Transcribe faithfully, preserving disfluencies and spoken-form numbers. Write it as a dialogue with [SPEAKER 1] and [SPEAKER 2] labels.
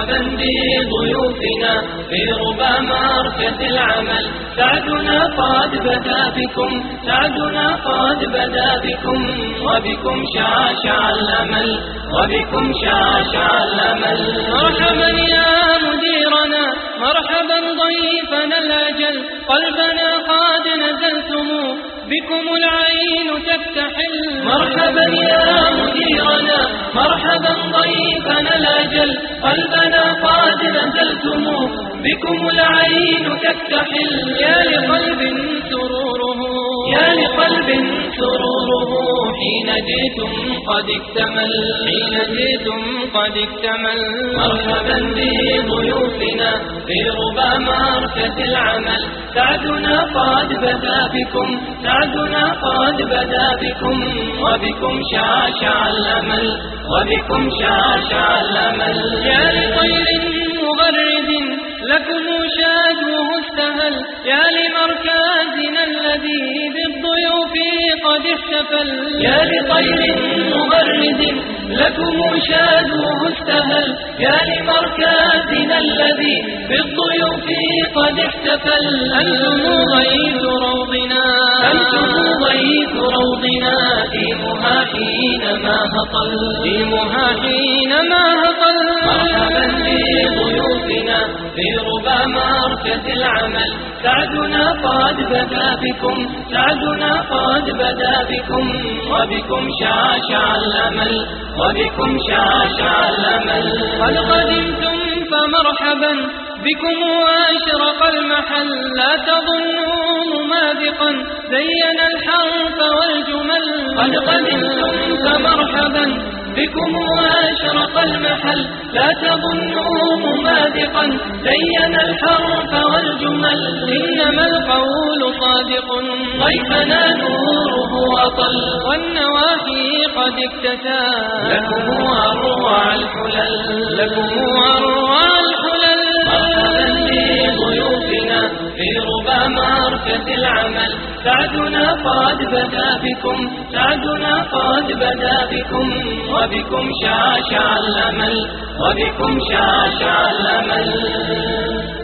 [SPEAKER 1] مرحبا بضيوفنا في ربى مركز العمل، سعدنا قد بدا بكم، سعدنا قد بدا بكم، وبكم شاشع الأمل، وبكم شاشع الأمل. مرحبا يا مديرنا، مرحبا ضيفنا الأجل، قلبنا قد نزلتم، بكم العين تفتحل. مرحبا يا مديرنا، مرحبا ضيفنا الأجل، قلبنا قد نزلتم، بكم العين تفتحل. يا لقلب سروره، يا لقلب سروره، حين جئتم قد اكتمل، حين جئتم قد اكتمل. مرحبا بضيوفنا في ربى مركز العمل، سعدنا قد بدا بكم، سعدنا قد بدا بكم، وبكم شاشع الأمل، وبكم شاشع الأمل. يا لطير مغرد لكم شادوه استهل، يا لمركزنا الذي بالضيوف قد احتفل. يا لطير مغرد لكم شادوه استهل، يا لمركزنا الذي بالضيوف قد احتفل. أنتم غيث روضنا، أنتم غيث روضنا، ديمها حينما هطل، ديمها حينما هطل. مرحبا بضيوفنا في ربى مركز العمل، سعدنا قد بدا بكم، سعدنا قد بدا بكم، وبكم شاشع الأمل، وبكم شاشع الأمل. قد قدمتم فمرحبا بكم وأشرق المحل، لا تظنوا ممادقا زين الحرف والجمل. قد قدمتم فمرحبا بكم وأشرق المحل، لا تظنوا ممادقا زين الحرف والجمل. إنما القول صادق، ضيفنا نوره أطل، والنواحي قد اكتسى لكم أروع الحلل، لكم أروع الحلل. مرحبا بضيوفنا في ربى مركز العمل، سعدنا قد بدا بكم، سعدنا قد بدا بكم، وبكم شاشع الأمل، وبكم شاشع الأمل.